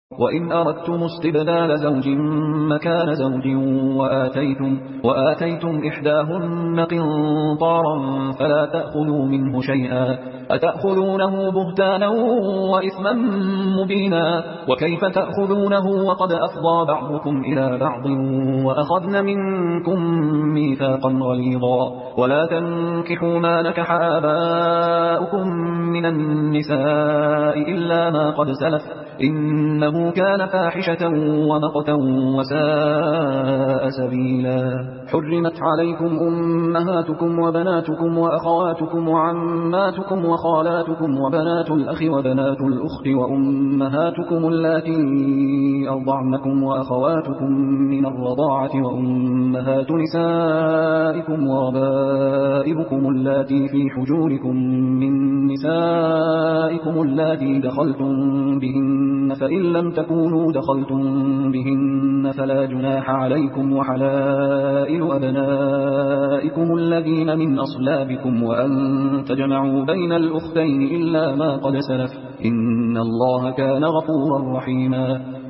وإن أردتم استبدال زوج مكان زوج وآتيتم إحداهن قنطارا فلا تأخذوا منه شيئا أتأخذونه بهتانا وإثما مبينا وكيف تأخذونه وقد أفضى بعضكم إلى بعض وأخذن منكم ميثاقا غليظا ولا تنكحوا ما نكح آباؤكم من النساء إلا ما قد سلف إنه كان فاحشة ومقتا وساء سبيلا حرمت عليكم أمهاتكم وبناتكم وأخواتكم وعماتكم وخالاتكم وبنات الأخ وبنات الأخت وأمهاتكم اللاتي أرضعنكم وأخواتكم من الرضاعة وأمهات نسائكم وربائبكم اللاتي في حجوركم من نسائكم اللاتي دخلتم بهن فإن لم تكونوا دخلتم بهن فلا جناح عليكم وحلائل أبنائكم الذين من أصلابكم وأن تجمعوا بين الأختين إلا ما قد سلف إن الله كان غفورا رحيما